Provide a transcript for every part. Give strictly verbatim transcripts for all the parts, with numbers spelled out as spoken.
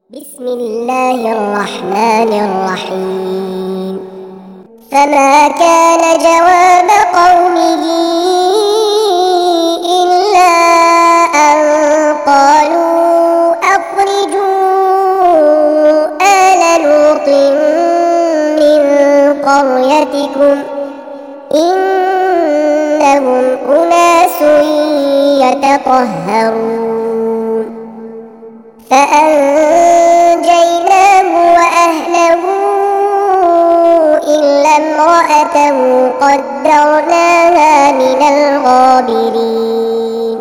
بسم الله الرحمن الرحيم. فما كان جواب قومه إلا أن قالوا أخرجوا آل لوط من قريتكم إنهم أناس يتطهرون. فأنجيناه وأهله إلا امرأته قدرناها من الغابرين.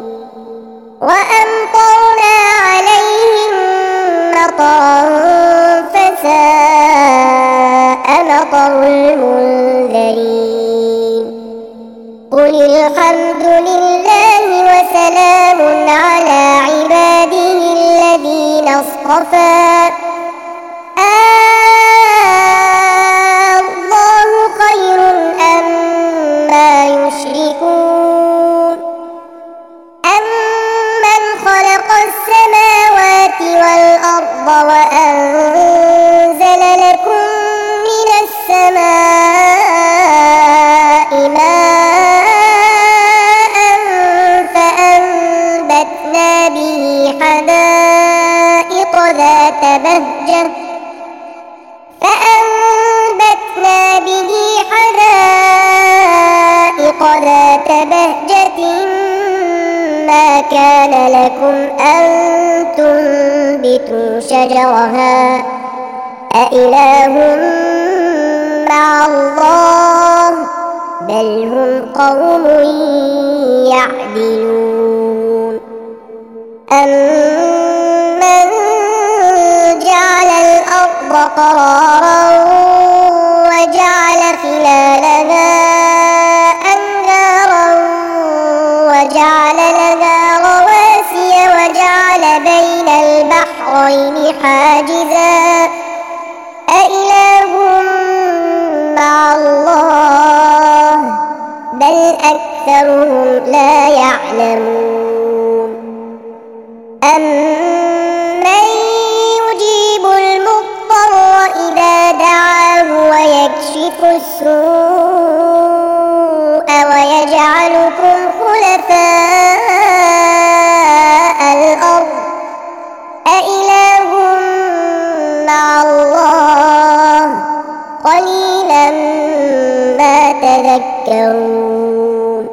وأمطرنا عليهم مطرا فساء مطر المنذرين. قل الحمد لله وسلام على عباده الذين اصطفى الله خير أما يشركون. أمن خلق السماوات والأرض وأنزل لكم من السماء ماء فأنبتنا به حدائق ذات بهجة فأنبتنا به حدائق ذات بهجة ما كان لكم أن تنبتوا شجرها أإله مع الله بل هم قوم يعدلون. أمن جعل الأرض قرارا وجعل خلالها أنهارا وجعل لها رواسي وجعل بين البحرين حاجزا أإله مع الله بل أكثرهم لا يعلمون. أمن يجيب المضطر إذا دعاه ويكشف السوء ويجعلكم خلفاء الأرض أإله مع الله قليلا ما تذكرون.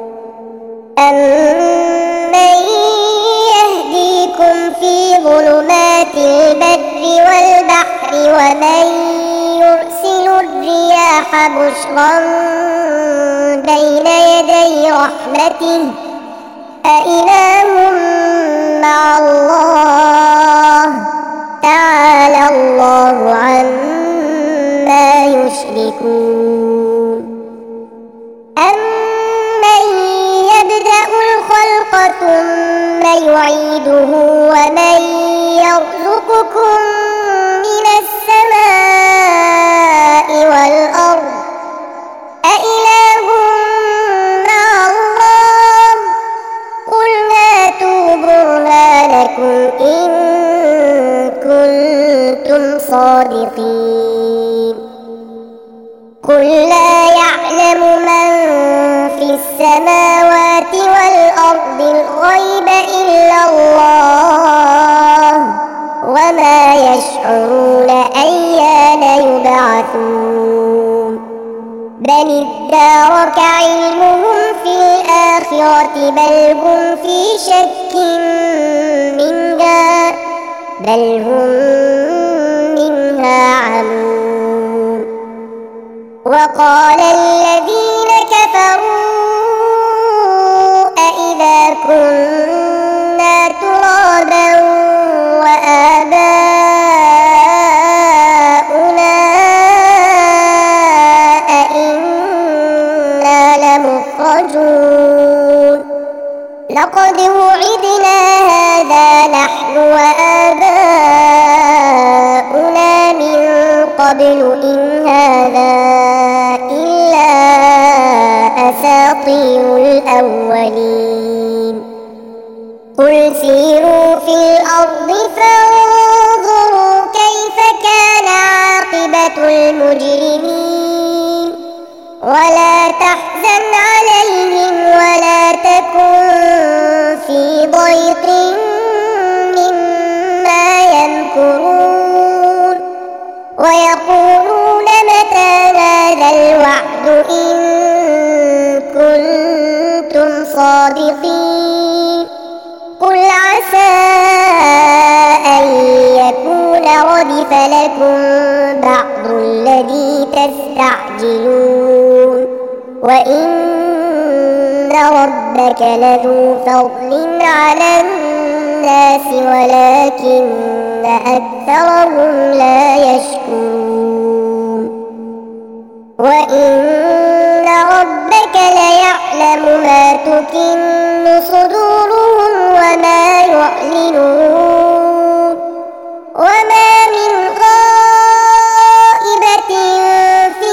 أمن يهديكم في ظلمات البر والبحر ومن يرسل الرياح بشرا بين يدي رحمته أإله مع الله تعالى الله عما يشركون. أمن يبدأ الخلق ثم يعيده ومن يرزقكم من السماء والأرض أإله مع الله قل هاتوا برهانكم إن كنتم صادقين. قل لا يعلم من في السماوات والأرض الغيب إلا الله وما يشعرون أيان يبعثون. بل ادارك علمهم في الآخرة بل هم في شك منها بل هم منها عمون. وقال الذين كفروا أإذا كنا ترابا وآباؤنا أإنا لمخرجون. لقد وعدنا هذا نحن وآباؤنا من قبل إن هذا إلا أساطير الأولين. قل سيروا في الأرض فانظروا كيف كان عاقبة المجرمين ولا تحزن عليهم ولا تكن في ضيق مما يمكرون ويقولون متى هذا الوعد إن كنتم صادقين قل عسى أن يكون ردف لكم بعض الذي تستعجلون وإن ربك لذو فضل على الناس ولكن أكثرهم لا يشكرون وإن ربك ليعلم ما تكن صدورهم وما يعلنون وما من غائبة في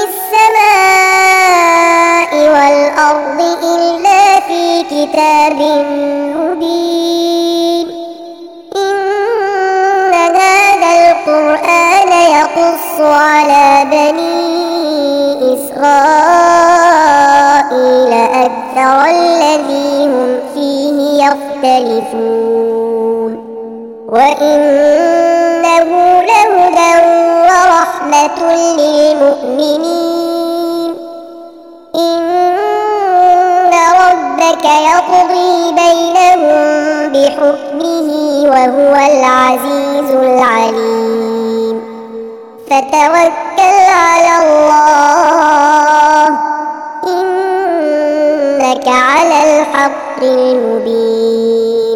السماء والأرض إلا في كتاب مبين إن هذا القرآن يقص على بني إسرائيل أكثر الذي هم فيه يختلفون وإنه لهدى ورحمة للمؤمنين إن ربك يقضي بينهم بحكمه وهو العزيز العليم فتوكل على الله إنك على الحق المبين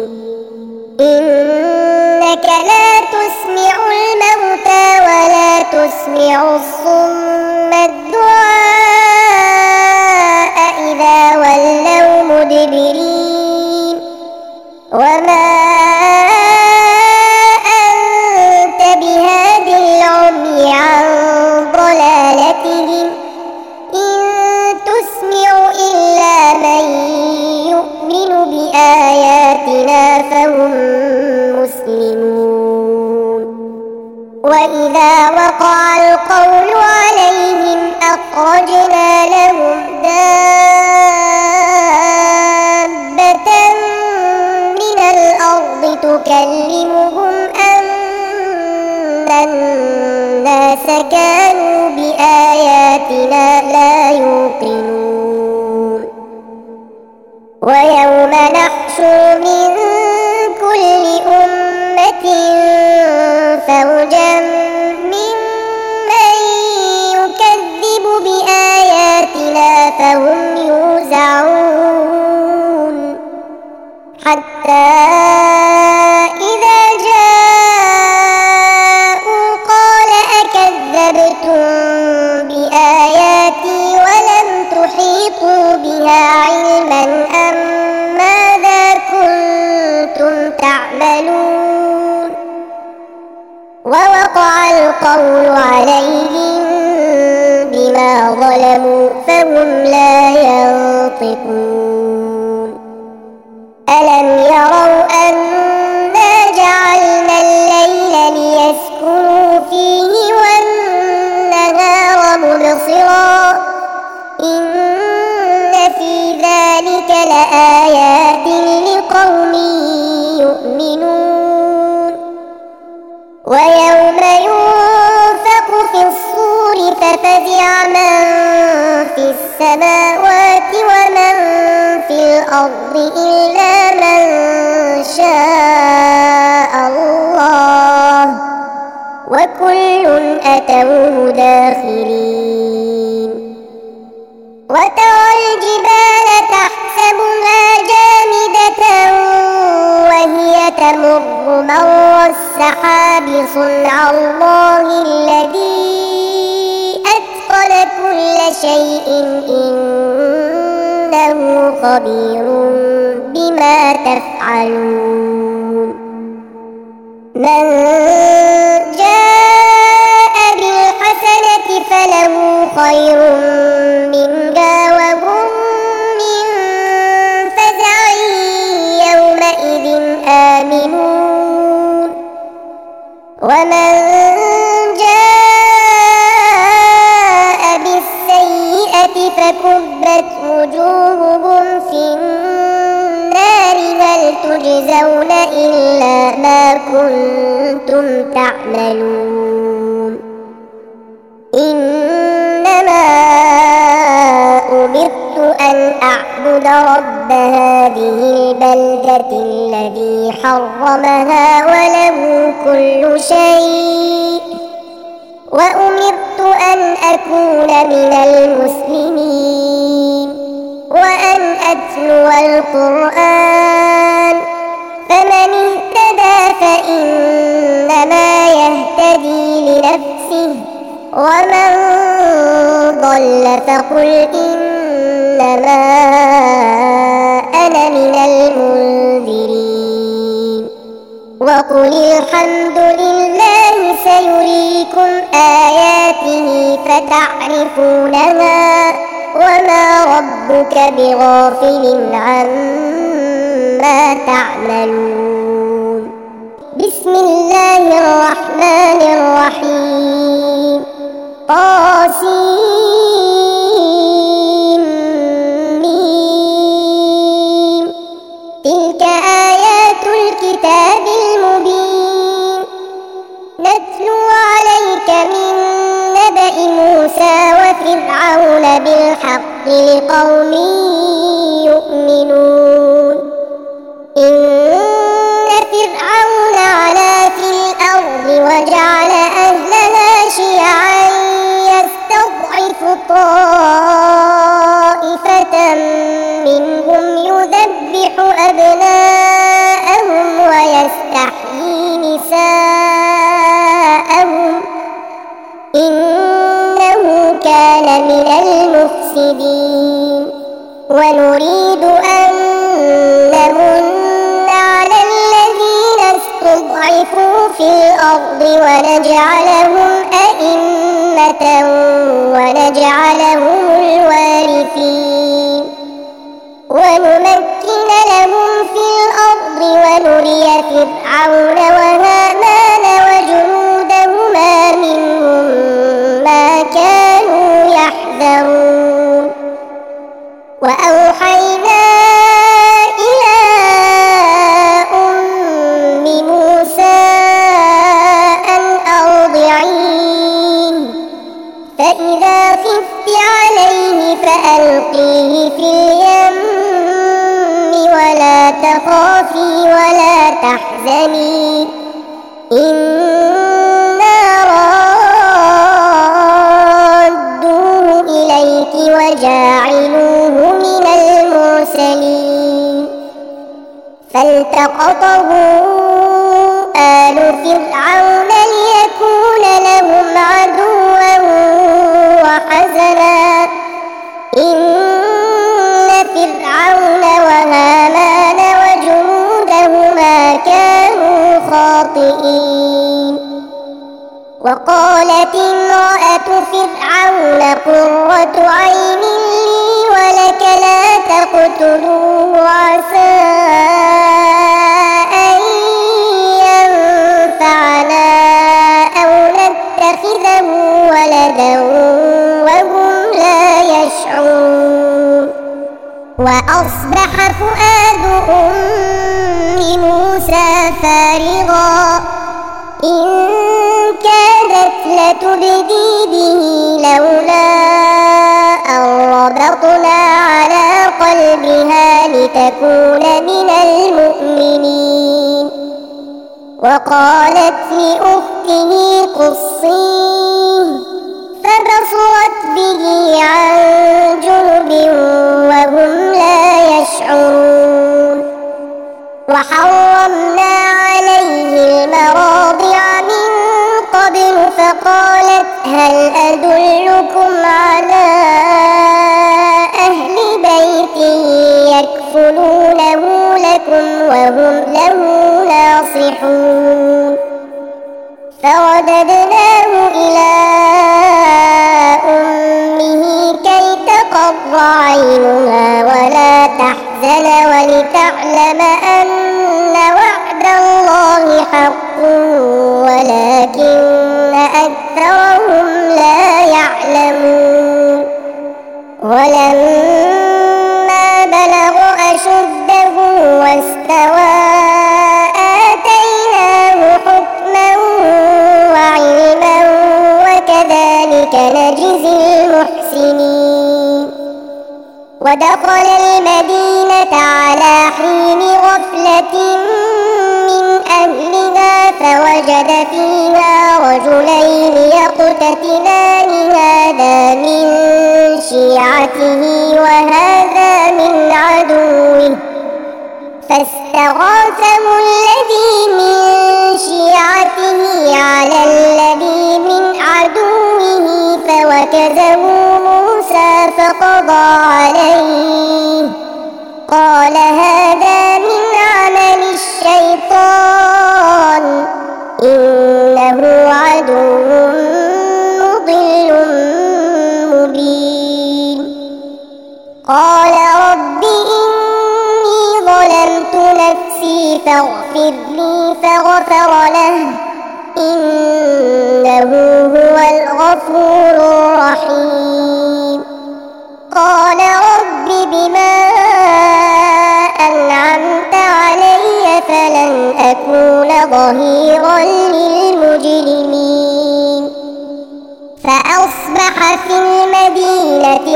إنك لا تسمع الموتى ولا تسمع الصم الدعاء إذا ولوا مدبرين وما أنت بهاد العمي عن ضلالتهم إن تسمع إلا من يؤمن بآياتنا فهم مسلمون وإذا وقع القول عليهم أخرجنا لهم دابة من الأرض تكلمهم أن الناس كانوا بآياتنا لا يوقنون ويوم نحشر من كل أمة فوجا ممن يكذب بآياتنا فهم يوزعون حتى إذا جاءوا قال أكذبتم بآياتي ولم تحيطوا بها علما أم ماذا كنتم تعملون ووقع القول عليهم بما ظلموا فهم لا ينطقون ألم يروا أنا جعلنا الليل ليسكنوا فيه والنهار مبصرا إن في ذلك لآيات لقوم يؤمنون ويوم ينفخ في الصور ففزع من في السماوات ومن في الأرض إلا من شاء الله وكل أتوه داخرين وترى الجبال تحسبها جامدة وهي تمر مر السحاب صنع الله الذي أتقن كل شيء إنه خبير بما تفعلون من جاء بالحسنة فله خير منها وهم من فزع يومئذ آمنون ومن جاء بالسيئة فكبت وجوههم في النار هل تجزون إلا ما كنتم تعملون إنما أمرت أن أعبد رب هذه البلدة الذي حرمها وله كل شيء وأمرت أن أكون من المسلمين وأن أتلو القرآن فمن اهتدى فإنما يهتدي لنفسه ومن ضل فقل إنما أنا من المنذرين وقل الحمد لله سيريكم آياته فتعرفونها وما ربك بغافل عما تعملون بسم الله الرحمن الرحيم طاسيم تلك آيات الكتاب المبين نتلو عليك من نبأ موسى وفرعون بالحق لقوم يؤمنون إن فرعون علا في الأرض وجعل أهلها شيعا يستضعف طائفة منهم يذبح أبناءهم ويستحيي نساءهم إنه كان من المفسدين ونريد أن نمن على الذين استضعفوا في الأرض ونجعلهم أئمة ونجعلهم الوارثين ونمكن لهم في الأرض ونري فرعون وهامان وجنودهما منهم ما كانوا يحذرون وأوحينا إلى أم موسى أن أرضعيه فإذا خفت عليه فألقيه في اليم ولا تخافي ولا تحزني إنا رادوه إليك وجاعلوه من المرسلين فالتقطه آل فرعون ليكون لهم عدوا وحزنا إن فرعون وهامان وجنودهما كانوا خاطئين وقالت امرأة فرعون قرة عين لي ولك لا تقتلوه عسى أن ينفعنا أو نتخذه ولدا وهم لا يشعرون وأصبح فؤاد أم موسى فارغا إن كادت لتبدي به لولا أن ربطنا على قلبها لتكون من المؤمنين وقالت لأخته قصيه فبصرت به عن جنب وهم لا يشعرون وحرمنا عليه المراضع من قبل فقالت هل أدلكم على أهل بيت يكفلونه لكم وهم له ناصحون فرددناه إلى أمه كي تقر عينها ولا تحزن ولتعلم أن وعد الله حق ولا ولكن أكثرهم لا يعلمون ولما بلغ أشده واستوى آتيناه حكما وعلما وكذلك نجزي المحسنين ودخل المدينة على حين غفلة من أهلها فوجد فيها رجلين يقتتلان هذا من شيعته وهذا من عدوه فاستغاثه الذي من شيعته على الذي من عدوه فوكزه موسى فقضى عليه قال هذا من عمل الشيطان إنه عدو مضل مبين قال رب إني ظلمت نفسي فاغفر لي فغفر له إنه هو الغفور الرحيم قال رب بما أنعمت علي فلن أكون ظهيرا للمجرمين فأصبح في المدينة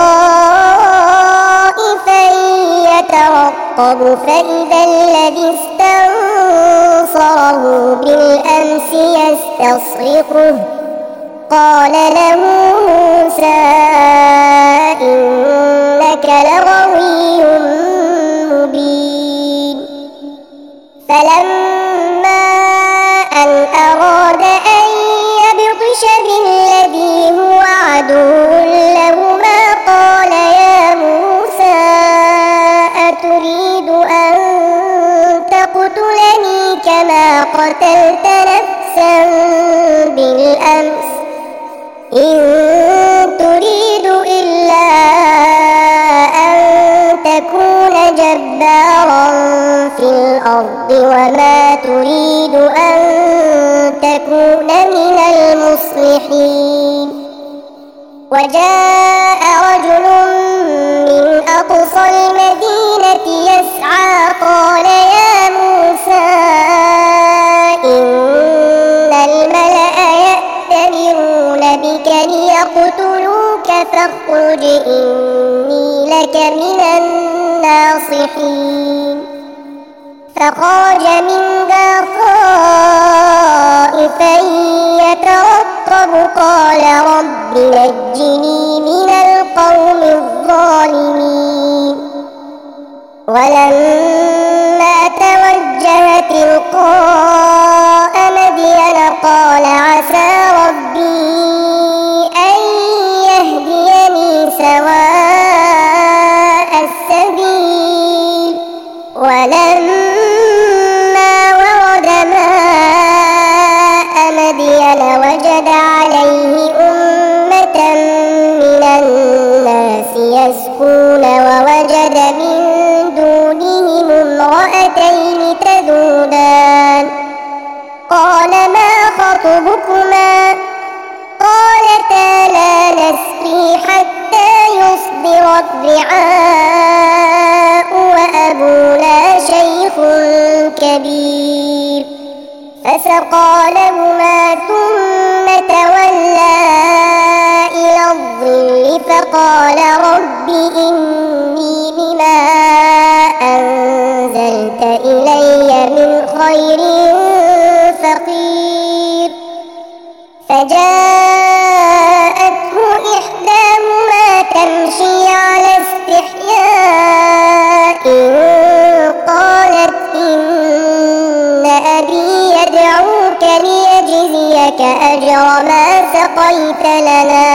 خائفا يترقب فإذا الذي استنصره بالأمس يستصرخه قال له موسى إنك لغوي مبين فلما أن أراد أن يبطش بالذي هو عدو لهما قال يا موسى أتريد أن تقتلني كما قتلت نفسا بالأمس إن تريد إلا أن تكون جبارا في الأرض وما تريد أن تكون من المصلحين وجاء رجل من أقصى المدينة يسعى قال يا موسى إن الملأ يأتمرون بك ليقتلوك فاخرج إني لك من الناصحين فخرج منها خائفا يترقب قال رب نجني من القوم الظالمين ولما توجه تلقاء مدين قال عسى ربي أن يهديني سواء السبيل ولما ورد ماء مدين وجد عليه أمة من الناس يسقون ووجد من دونهم امرأتين تذودان قال ما خطبكما قالتا لا نسقي حتى يصدر الرعاء وأبونا شيخ كبير فسقى لهما ثم تولى إلى الظل فقال رب إني بما أنزلت إلي من خير فقير فجاءته إحداهما تمشي على استحياء قالت إن أبي يدعوك ليجزيك أجر ما سقيت لنا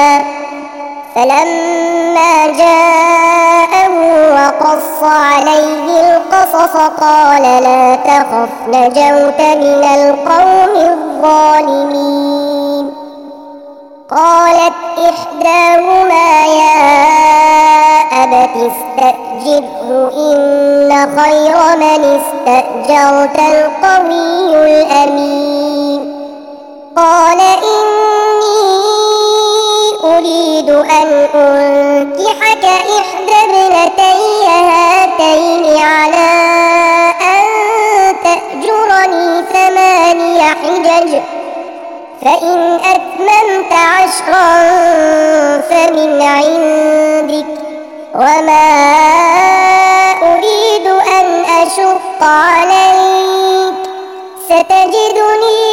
فلما جاءه وقص عليه القصص قال لا تخف نجوت من القوم الظالمين قالت إحداهما يا أبت استأجره إن خير من استأجرت القوي الأمين قال إني أريد أن أنكحك إحدى ابنتي هاتين على أن تأجرني ثماني حجج فإن أتممت عشرا فمن عندك وما أريد أن أشق عليك ستجدني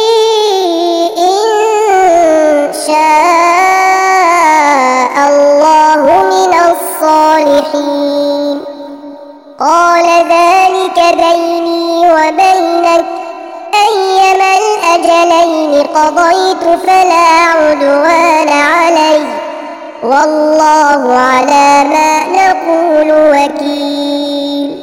إن شاء الله من الصالحين. قال ذلك بيني وبينك أيما الأجلين قضيت فلا عدوان علي والله على ما نقول وكيل.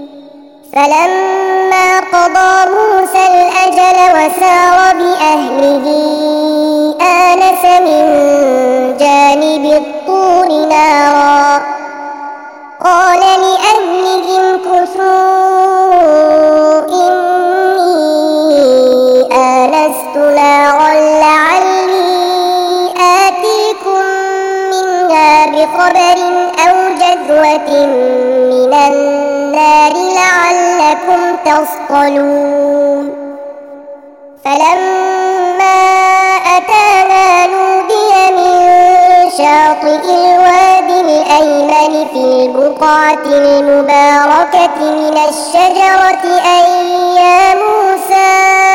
فلما قضى موسى الأجل وسار بأهله آنس من جانب الطور نارا قال لأهلهم كثوا إني آنست نارا لعلي آتيكم منها بخبر أو جذوة من النار لعلكم تصطلون. فلما أتانا نودي من شاطئ الوادي الأيمن في البقعة المباركة من الشجرة أن يا موسى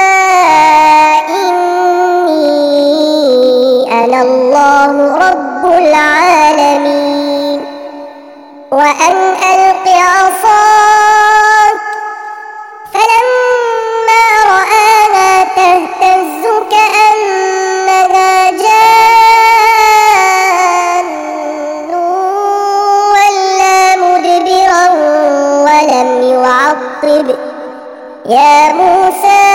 إني أنا الله رب العالمين وأن ألق عصاك فلما رآها تهتز كأنها جان ولا مدبرا ولم يعقب يا موسى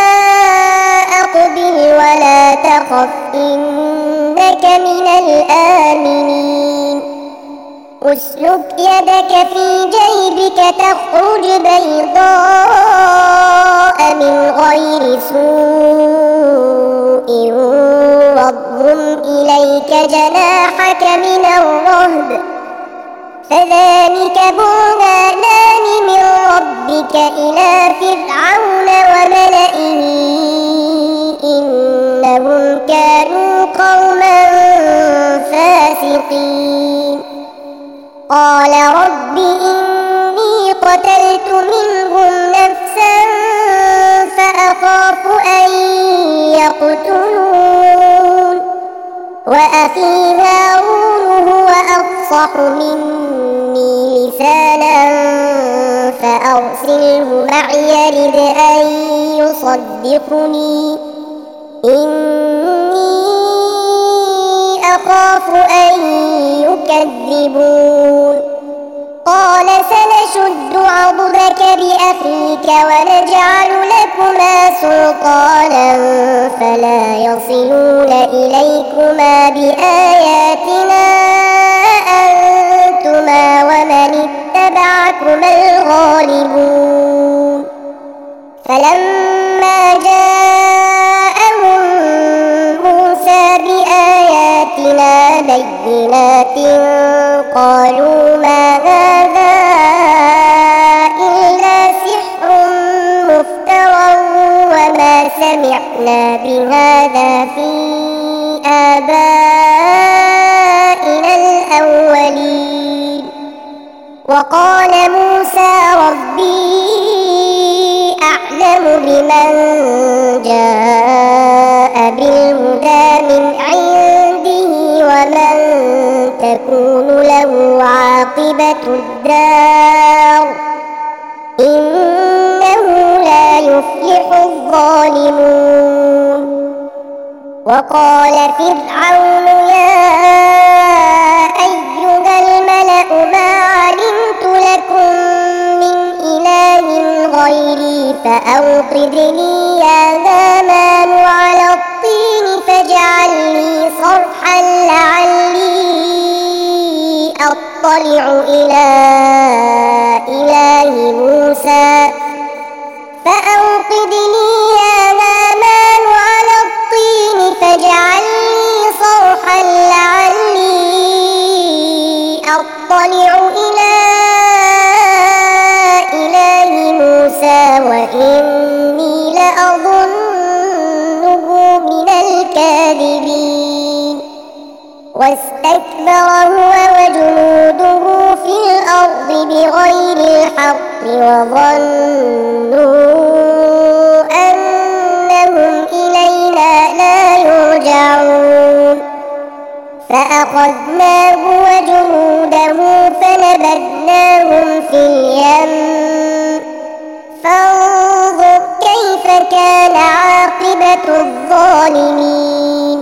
أقبل ولا تخف إنك من الآمنين. أسلك يدك في جيبك تخرج بيضاء من غير سوء واضم إليك جناحك من الرهب فذلك برهانان من ربك إلى فرعون وملئه إنهم كانوا قوما فاسقين. قال رب إني قتلت منهم نفسا فأخاف أن يقتلون وأخي هارون هو أفصح مني لسانا فأرسله معي يرد أن يصدقني إني أخاف أن يكذبون. قال سنشد عضدك بأخيك ونجعل لكما سلطانا فلا يصلون إليكما بآياتنا أنتما ومن اتبعكما الغالبون. فلما جاءهم موسى بآياتنا بينات قالوا ما هذا إلا سحر مفترى وما سمعنا بهذا في آبائنا الأولين. وقال موسى ربي أعلم بمن جاء بالهدى من عنده ومن تكون له عاقبة الدار إنه لا يفلح الظالمون. وقال فرعون يا أيها الملأ ما علمت لكم من إله غيري فأوقد لي يا هامان على الطين فاجعل لي صرحا لعلي أطلع إلى إله موسى فأوقد لي يا هامان على الطين واستكبر هو وجنوده في الأرض بغير الحق وظنوا أنهم إلينا لا يرجعون فأخذناه وجنوده فنبذناهم في اليم فانظر كيف كان عاقبة الظالمين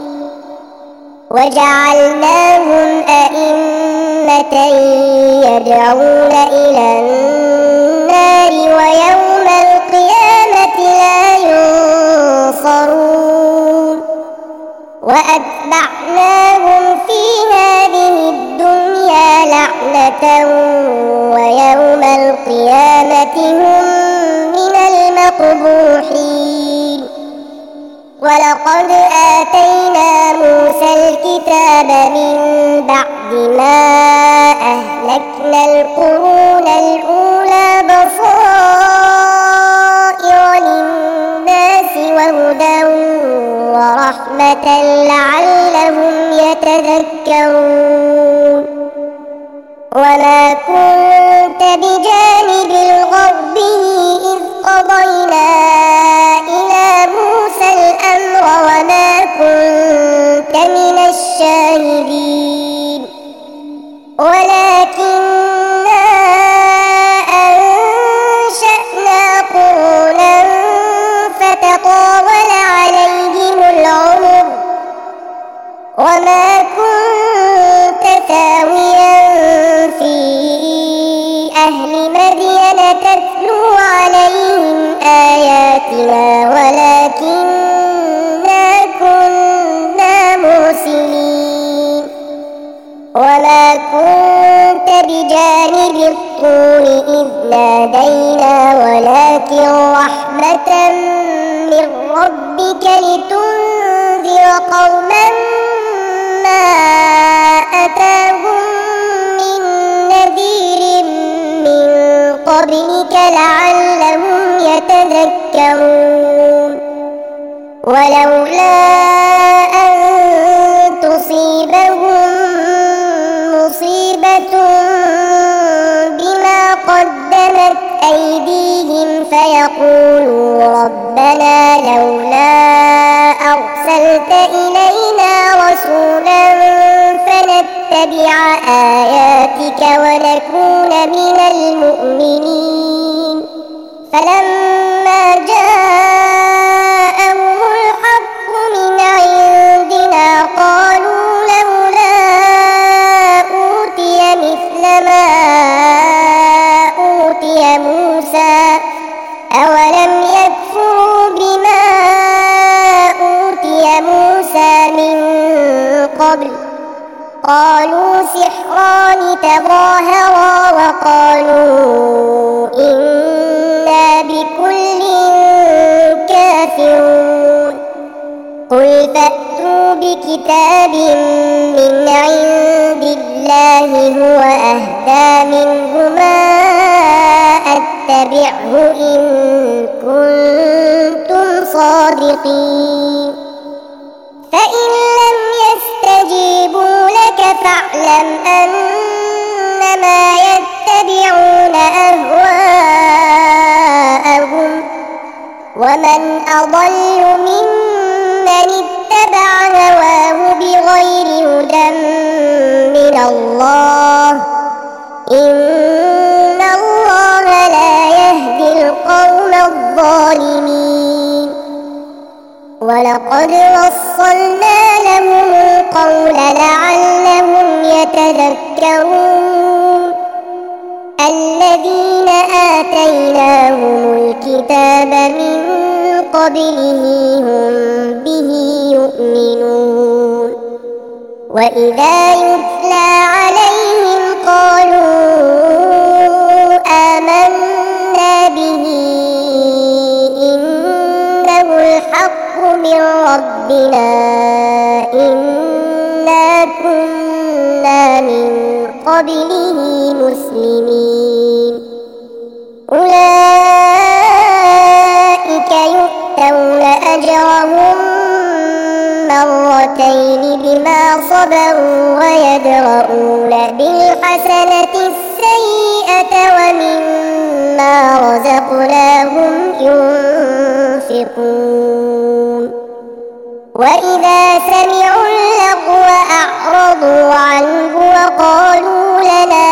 وجعلناهم أئمة يدعون إلى النار ويوم القيامة لا ينصرون وأتبعناهم في هذه الدنيا لعنة ويوم القيامة هم من المقبوحين ولقد آتينا موسى الكتاب من بعد ما أهلكنا القرون الأولى بصائر للناس وهدى ورحمة لعلهم يتذكرون وما كنت بجانب الغربي إذ قضينا إلى موسى الأمر وما كنت من الشاهدين ولكننا أنشأنا قرونا فتطاول عليهم العمر وما كنت ثاويا في أهل مدين تتلو عليهم آياتنا ولكننا كنا مرسلين وما كنت بجانب الطور إذ نادينا ولكن رحمة من ربك لتنذر قوما ما أتاهم من نذير من قبلك لعلهم يتذكرون ولولا أن تصيبهم مصيبة بما قدمت أيديهم فيقولوا ربنا لولا أرسلت إلينا رسولا فنتبع آياتك ونكون من المؤمنين فلما جاءهم الحق من عندنا قالوا لولا أوتي مثل ما أوتي موسى أولم يكفروا بما أوتي موسى من قبل قالوا سحران تظاهرا وقالوا إنا بكل كافرون قل فأتوا بكتاب من عند الله هو أهدى منهما أتبعه إن كنتم صادقين فإن لم يستجيبوا لك فاعلم أنما يتبعون أهواءهم ومن أضل ممن اتبع هواه بغير هدى من الله إن الله لا يهدي القوم الظالمين ولقد وصلنا لهم القول لعلهم يتذكرون الذين آتيناهم الكتاب من قبله هم به يؤمنون وإذا يتلى عليهم قالوا آمنا به إنه الحق من ربنا إنا كنا من قبله مسلمين أولئك يؤتون أجرهم مرتين بما صبروا يدرؤون بالحسنة السيئة ومما رزقناهم ينفقون وإذا سمعوا اللغو أعرضوا عنه وقالوا لنا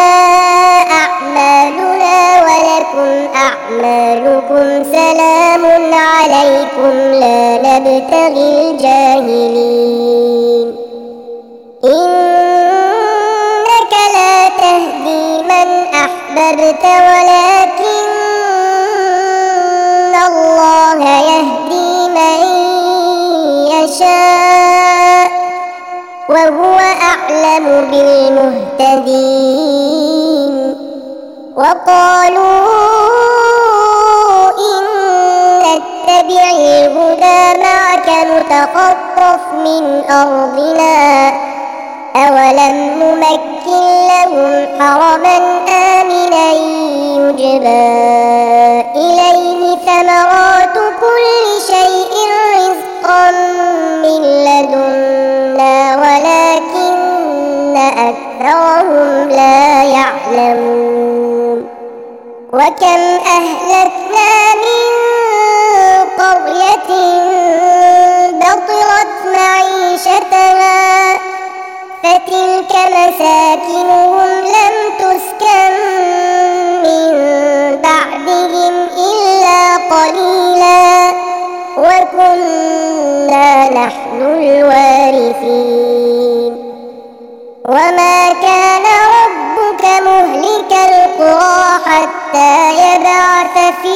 أعمالنا ولكم أعمالكم سلام عليكم لا نبتغي الجاهلين إنك لا تهدي من أحببت ولكن الله يهدي من يشاء وهو أعلم بالمهتدين وقالوا إن نتبع الهدى معك نتخطف من أرضنا أولم نمكن لهم حرما آمنا يجبى إليه ثمرات كل شيء رزقا من لدنا ولكن أكثرهم لا يعلمون وكم أهلكنا من قرية بطرت معيشتها فتلك مساكنهم لم تسكن من بعدهم إلا قليلا وكنا نحن الوارثين وما كان ربك مهلك القرى حتى يبعث في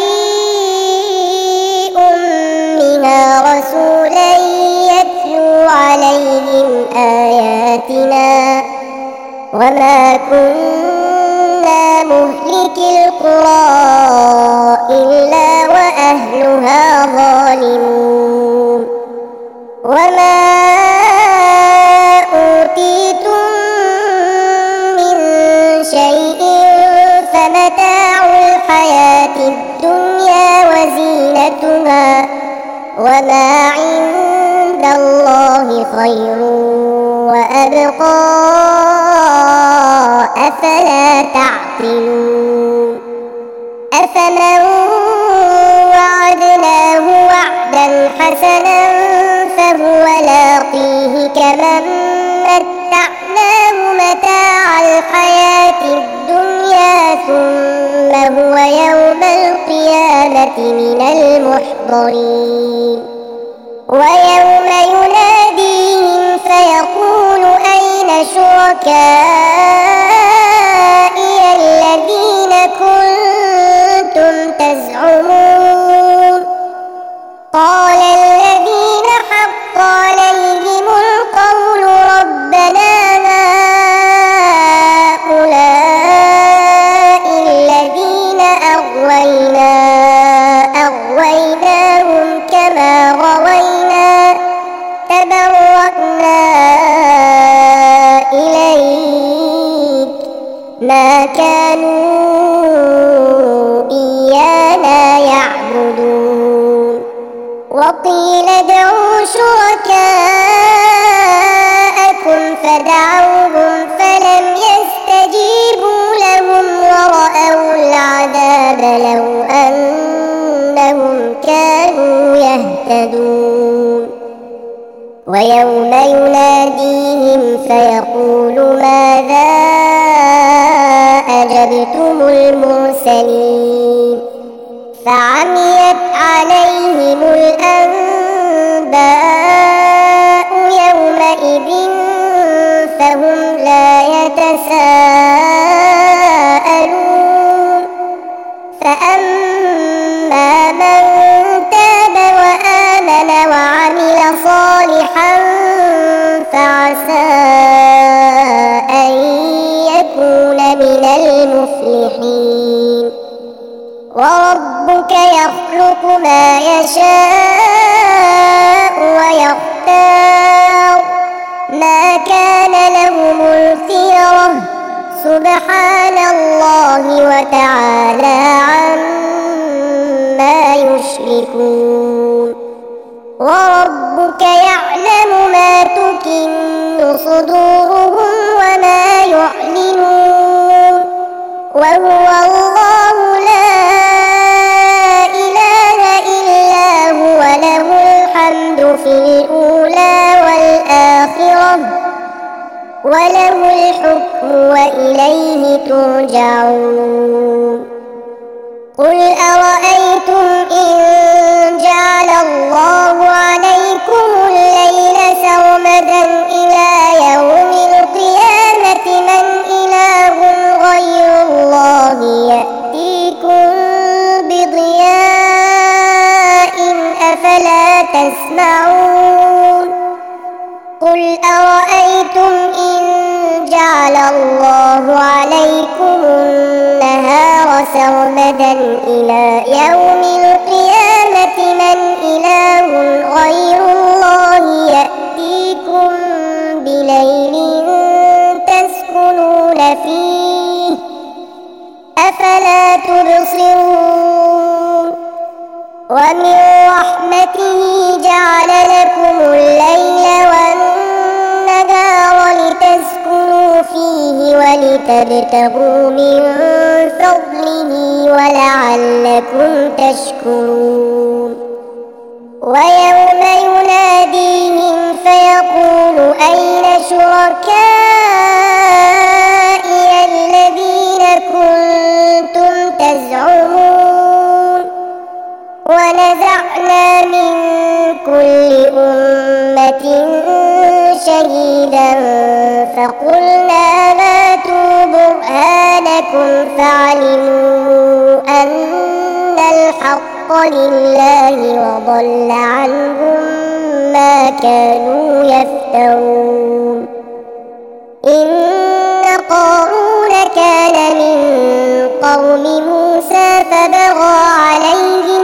أمها رسولا يتلو عليهم آياتنا وما كنا مهلك القرى إلا وأهلها ظالمون وما أوتيتم من شيء فمتاع الحياة الدنيا وزينتها وما عند الله خير وأبقى أفلا تعقلون أفمن وعدناه وعدا حسنا فهو لاقيه كمن متعناه متاع الحياة الدنيا ثم هو يوم القيامة من المحضرين ويوم يناديهم فيقول أين شركائي الذين كنتم تزعمون قال الذين حق عليهم القول ربنا هؤلاء الذين أغوينا أغويناهم كما غوينا تبرأنا إليك ما كانوا إيانا يعبدون وقيل ادعوا شركاءكم فدعوهم فلم يستجيبوا لهم ورأوا العذاب لو أنهم كانوا يهتدون ويوم يناديهم فيقول ماذا أجبتم المرسلين فعميت عليهم الأنباء يومئذ فهم لا يتساءلون فأما من تاب وآمن وعمل صالحا فعسى أن يكون من المفلحين وربك يخلق ما يشاء ويختار ما كان لهم الخيرة سبحان الله وتعالى عما يشركون وربك يعلم ما تكن صدورهم وما يعلنون وهو الله لا إله إلا هو له الحمد في الأولى والآخرة وله الحكم وإليه ترجعون قل أرأيتم إن جعل الله عليكم الليل سرمدا إلى يوم القيامة من إله غير الله يأتيكم بضياء أفلا تسمعون قل أرأيتم إن جعل الله عليكم النهار سرمدا إلى يوم القيامة من إله غير الله يأتيكم بليل تسكنون فيه أفلا تبصرون ومن رحمته جعل لكم الليل والنهار لتسكنوا فيه ولتبتغوا من فضله ولعلكم تشكرون ويوم يناديهم فيقول أين شركائي الذين كنتم تزعمون ونزعنا من كل أمة شهيدا فقلنا هاتوا برهانكم فعلموا أن الحق لله وضل عنهم ما كانوا يفترون إن قارون كان من قوم موسى فبغى عليهم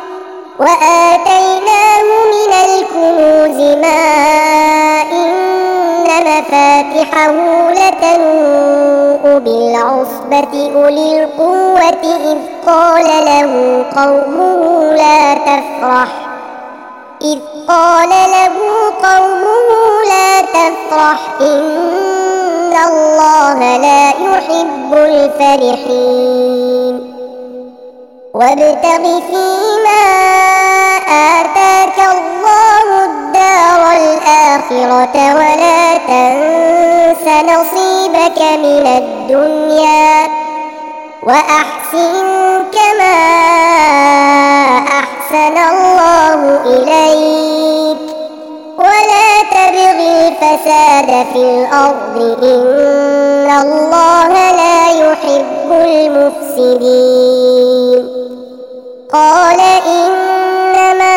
وآتيناه من الكنوز ما إن مفاتحه لتنوء بالعصبة أولي القوة إذ قال له قومه لا تفرح إذ قال له قومه لا تفرح إن الله لا يحب الفرحين وابتغ فيما آتاك الله الدار الآخرة ولا تنس نصيبك من الدنيا وأحسن كما أحسن الله إليك ولا تبغ الفساد في الأرض إن الله لا يحب المفسدين قال إنما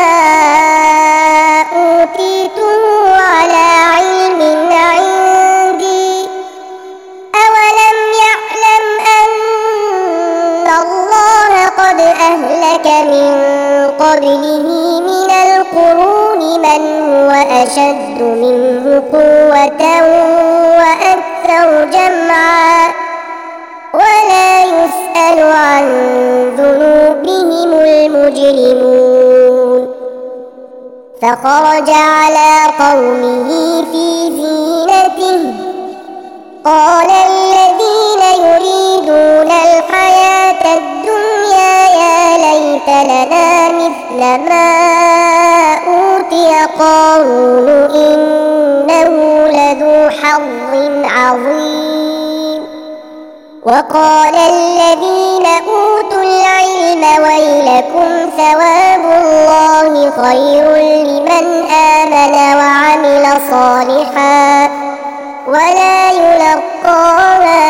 أوتيته على علم عندي أولم يعلم أن الله قد أهلك من قبله من القرون من هو أشد منه قوة وأكثر جمعا ولا يسأل عن ذنوبهم المجرمون فخرج على قومه في زينته قال الذين يريدون الحياة الدنيا يا ليت لنا مثل ما أوتي قارون إنه لذو حظ عظيم وقال الذين أوتوا العلم ويلكم ثواب الله خير لمن آمن وعمل صالحا ولا يلقاها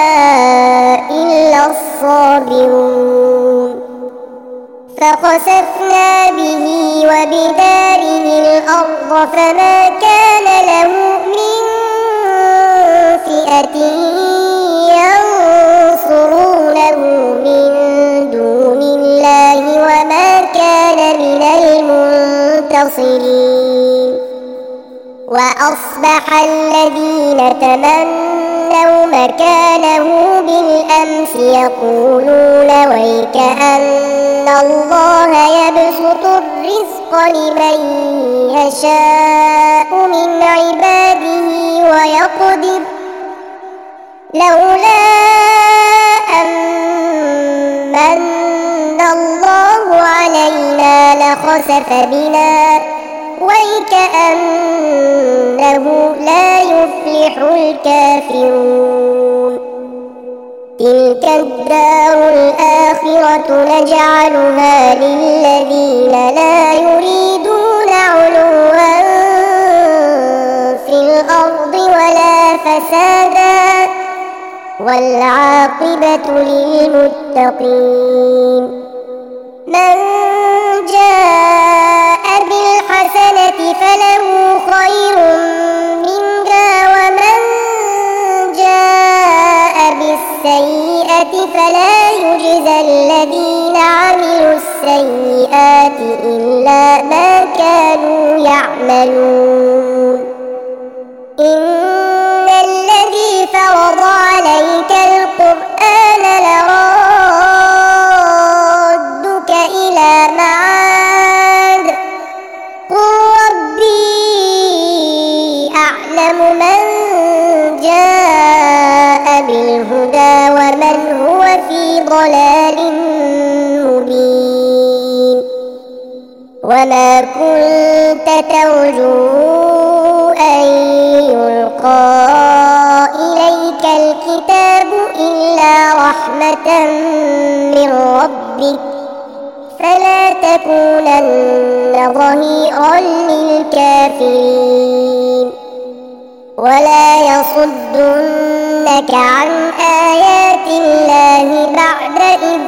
إلا الصابرون فخسفنا به وبداره الأرض فما كان له من فئة ينصرونه من دون الله وما كان من المنتصرين وأصبح الذين تمنوا مكانه بالأمس يقولون ويك أن الله يبسط الرزق الرزق لمن يشاء من عباده ويقدر لولا أن من الله علينا لخسف بنا وكأنه لا يفلح الكافرون تلك الدار الآخرة نجعلها للذين لا يريدون علوا في الأرض ولا فسادا والعاقبة للمتقين من جاء بالحسنة فله خير منها ومن جاء بالسيئة فلا يجزى الذين عملوا السيئات إلا ما كانوا يعملون إن الذي فرض عليك القرآن لرادك إلى معاد قل ربي أعلم من جاء بالهدى ومن هو في ضلال مبين وما كنت ترجو أن يلقى إليك الكتاب إلا رحمة من ربك فلا تكونن ظهيرا للكافرين ولا يصدنك عن آيات الله بعد إذ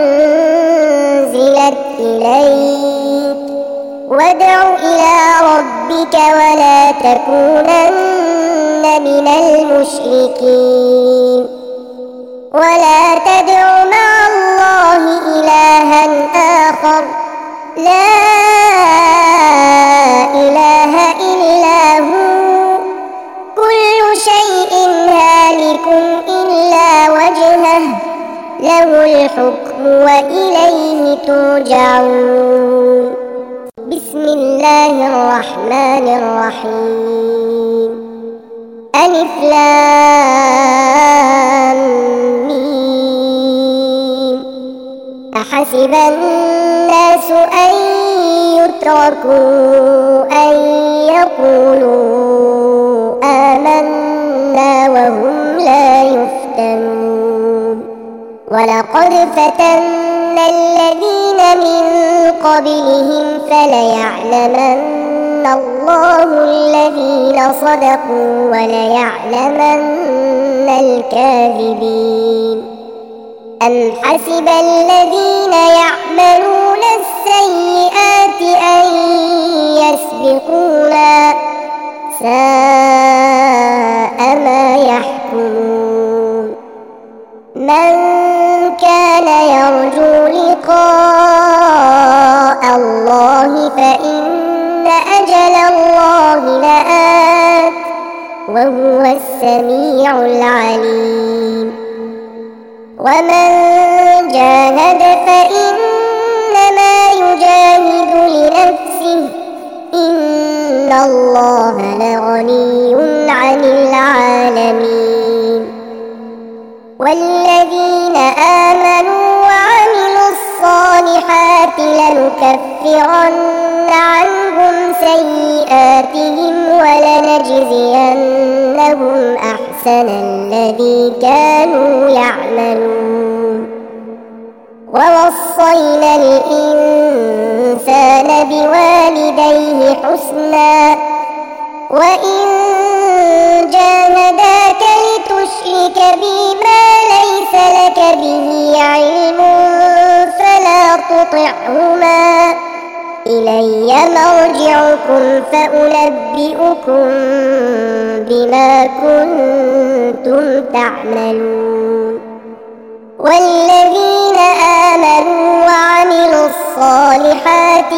أنزلت إليك وادع إلى ربك ولا تكونن من المشركين ولا تدع مع الله إلها آخر لا إله إلا هو كل شيء هالك إلا وجهه له الحكم وإليه ترجعون بسم الله الرحمن الرحيم ألف لام ميم أحسب الناس أن يتركوا أن يقولوا آمنا وهم لا يفتنون ولقد فتنا الذين من قبلهم فليعلمن الله الذين صدقوا وليعلمن الكاذبين أم حسب الذين يعملون السيئات أن يسبقونا ساء ما يحكمون من كان يرجو لقاء الله فإن أجل الله لآت وهو السميع العليم ومن جاهد فإنما يجاهد لنفسه إن الله لغني عن العالمين والذين آمنوا وعملوا الصالحات لنكفرن عنهم سيئاتهم ولنجزينهم أحسن الذي كانوا يعملون ووصينا الإنسان بوالديه حسنا وإن جاهداك لتشرك بي ما ليس لك به علم فلا تطعهما إلي مرجعكم فأنبئكم بما كنتم تعملون والذين آمنوا وعملوا الصالحات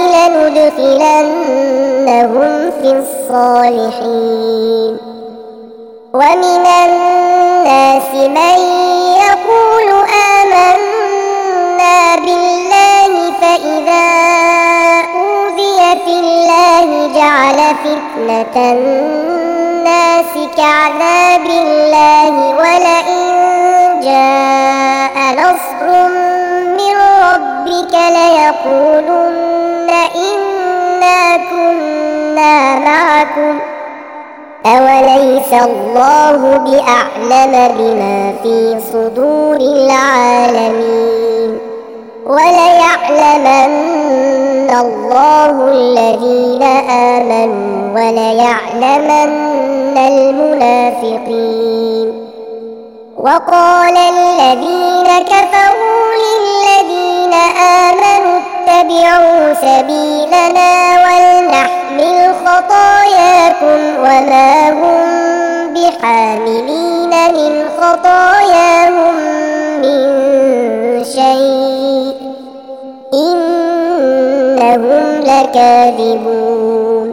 لندخلنهم في الصالحين ومن الناس من يقول آمنا بالله فإذا أوذي في الله جعل فتنة الناس كعذاب الله ولئن جاء نصر من ربك ليقولن إنا كنا معكم أوليس الله بأعلم بما في صدور العالمين وليعلمن الله الذين آمنوا وليعلمن المنافقين. وقال الذين كفروا للذين آمنوا اتبعوا سبيلنا ولنحمل خطاياكم وما هم بحاملين من خطاياهم من شيء إنهم لكاذبون.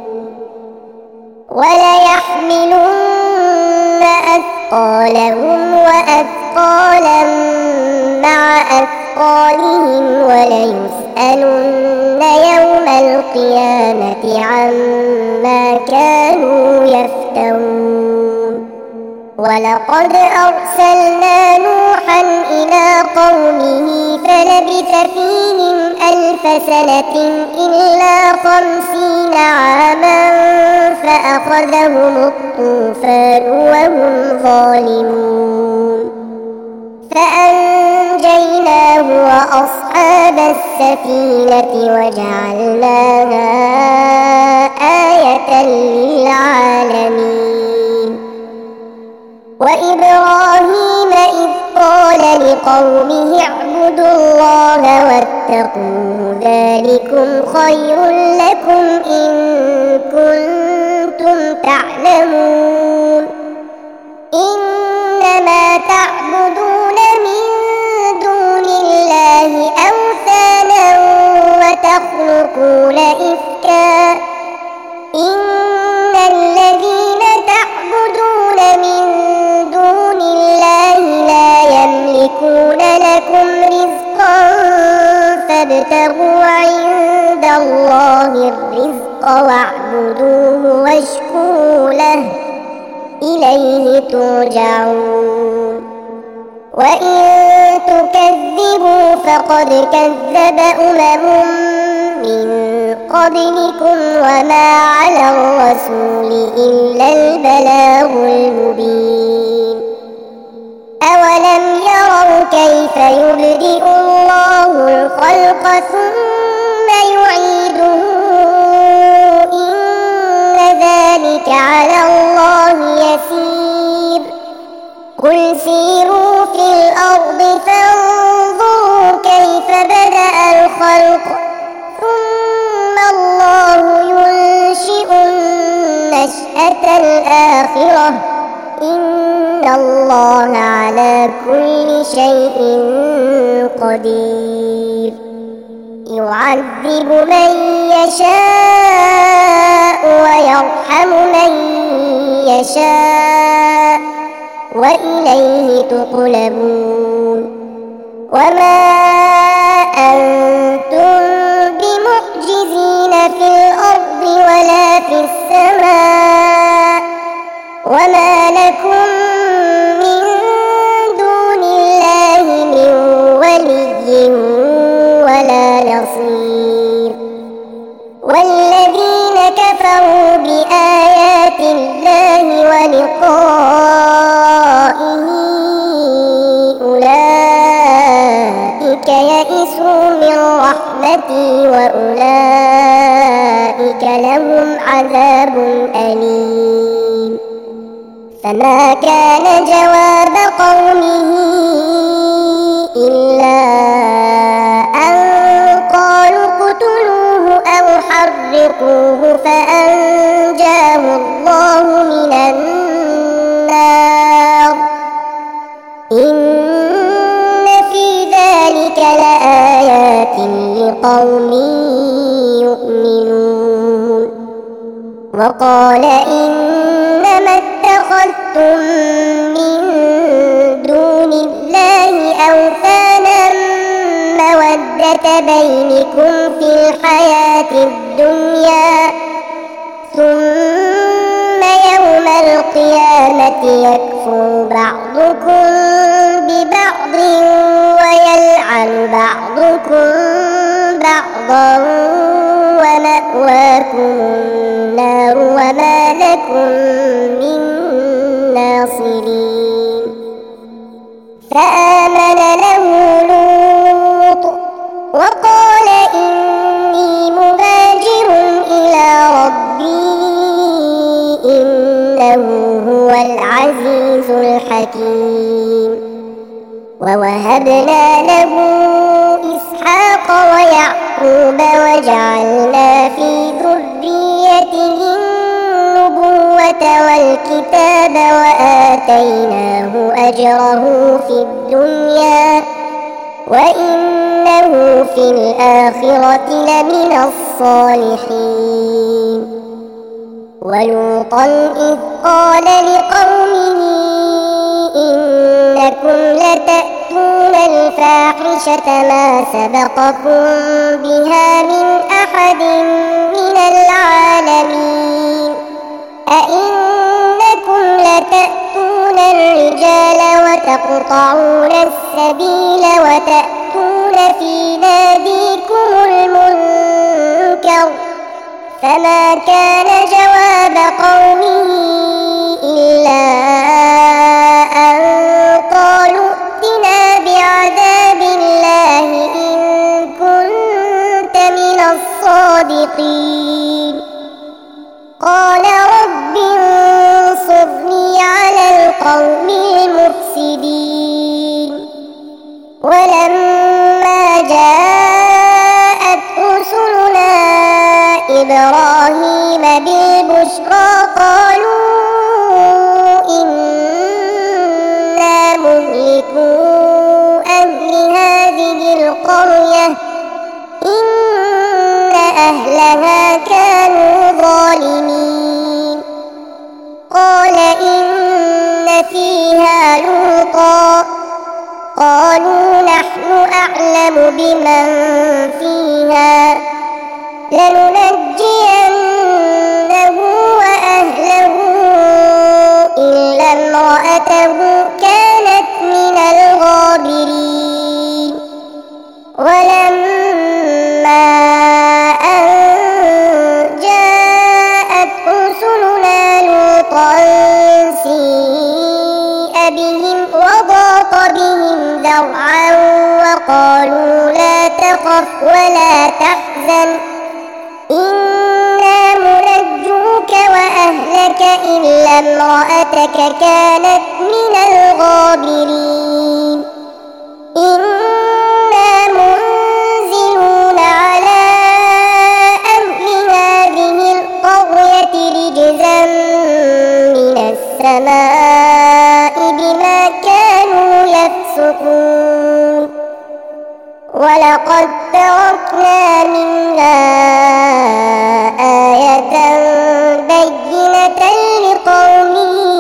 وليحملن أثقالهم وأثقالا مع أثقالهم وليسألن يوم القيامة عما كانوا يفترون. ولقد أرسلنا نوحا إلى قومه فلبث فيهم ألف سنة إلا خمسين عاما فأخذهم الطوفان وهم ظالمون فأنجيناه وأصحاب السفينة وجعلناها آية للعالمين. وإبراهيم إذ قال لقومه اعبدوا الله واتقوه ذلكم خير لكم إن كنتم تعلمون. إنما تعبدون من دون الله أوثانا وتخلقون إفكا إن الذين تعبدون من دون الله لا يملكون لكم رزقا فابتغوا عند الله الرزق واعبدوه واشكروا له إليه ترجعون. وإن تكذبوا فقد كذب أمم من قبلكم وما على الرسول إلا البلاغ المبين. أولم يروا كيف يبدئ الله الخلق ثم يعيده إن ذلك على الله يسير. قل سيروا في الأرض فانظروا كيف بدأ الخلق ثم الله ينشئ النشأة الآخرة إن الله على كل شيء قدير. يعذب من يشاء ويرحم من يشاء وإليه تقلبون. وما أنتم بمعجزين في الأرض ولا في السماء وما لكم من دون الله من ولي ولا نصير. والذين كفروا بآيات الله ولقائه أولئك يئسوا من رحمتي وأولئك لهم عذاب أليم. فما كان جواب قومه إلا أن قالوا اقتلوه أو حرقوه فأنجاه الله من النار. إن في ذلك لآيات لقوم يؤمنون. وقال إنما اتخذتم من دون الله أوثانا مودة بينكم بينكم في الحياة الدنيا ثم يوم القيامة يكفر بعضكم ببعض ويلعن بعضكم بعضا ومأواكم النار وما لكم من ناصرين. فآمن له لوط وقال إني مهاجر إلى ربي إنه هو العزيز الحكيم. ووهبنا له إسحاق ويعقوب وجعلنا في ذريته النبوة والكتاب وآتيناه أجره في الدنيا وإنه في الآخرة لمن الصالحين. ولوطا إذ قال لقومه إنكم لتأتون الفاحشة ما سبقكم بها من أحد من العالمين أئنكم لتأتون الرجال وتقطعون السبيل وتأتون في ناديكم المنكر فما كان جواب قومه إلا أن قالوا ائتنا بعذاب الله إن كنت من الصادقين. قال رب انصرني على القوم المفسدين. ولما جاءت رسلنا إبراهيم بالبشرى قالوا إنا مهلكو أهل هذه القرية إن أهلها كانوا ظالمين. قال إن فيها لوطا قالوا نحن أعلم بمن فيها لننجينه وأهله إلا امرأته كانت من الغابرين. ولما أن جاءت رسلنا لوطا سيء بهم وضاق بهم ذرعا وقالوا لا تخف ولا تحزن إنا منجوك وأهلك إلا امرأتك كانت من الغابرين. إنا منزلون على أهل هذه القرية رجزا من السماء بما كانوا يفسقون. ولقد تركنا منها آية بينة لقوم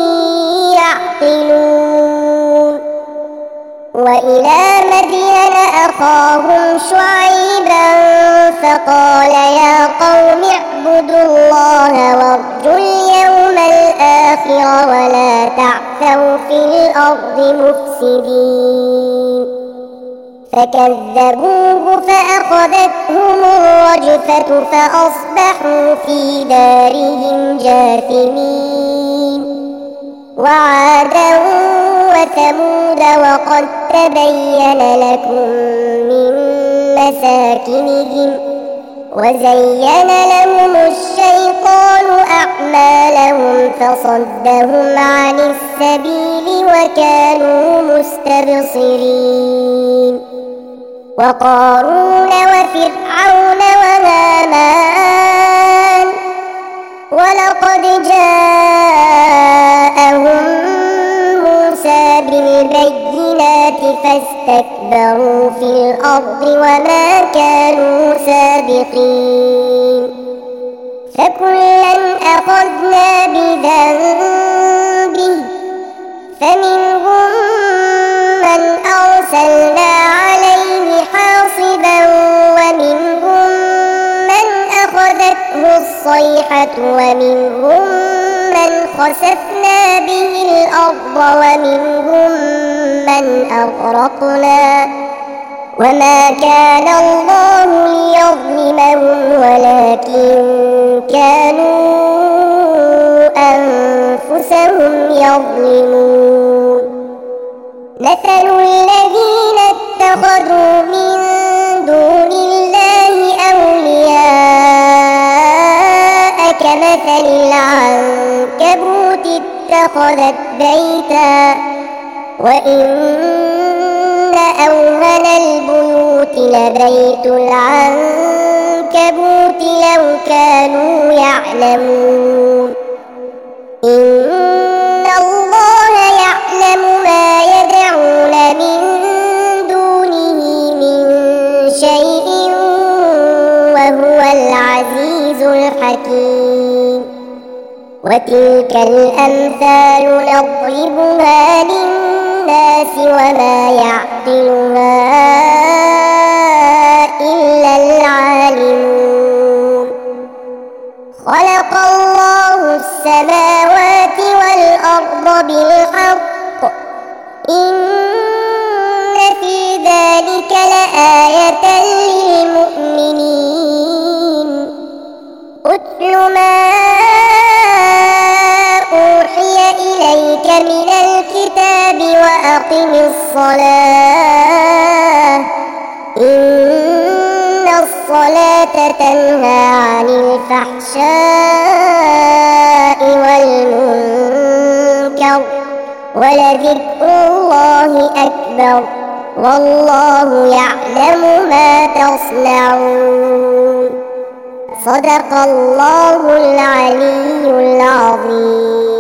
يعقلون. وإلى مدين أخاهم شعيبا فقال يا قوم اعبدوا الله وارجوا اليوم الآخر ولا تعثوا في الأرض مفسدين. فكذبوه فأخذتهم الرجفة فأصبحوا في دارهم جاثمين. وعادا وثمود وقد تبين لكم من مساكنهم وزين لهم الشيطان أعمالهم فصدهم عن السبيل وكانوا مستبصرين. وقارون وفرعون وهامان ولقد جاءهم موسى بالبينات فاستكبروا في الأرض وما كانوا سابقين. فكلا أخذنا بذنبه فمنهم من أرسلنا عليه حاصبا ومنهم الصيحة ومنهم من خسفنا به الأرض ومنهم من أغرقنا وما كان الله ليظلمهم ولكن كانوا أنفسهم يظلمون مثل الذين اتخذوا من دون الله أولياء كمثل العنكبوت اتخذت بيتا وإن أوهن البيوت لبيت العنكبوت لو كانوا يعلمون إن الله يعلم ما يدعون من دونه من شيء وهو العزيز الحكيم وتلك الأمثال نضربها للناس وما يعقلها إلا العالمون خلق الله السماوات والأرض بالحق إن في ذلك لآية للمؤمنين أتل ما أوحي إليك من الكتاب وأقم الصلاة إن الصلاة تنهى عن الفحشاء والمنكر ولذكر الله أكبر والله يعلم ما تصنعون صدق الله العلي العظيم.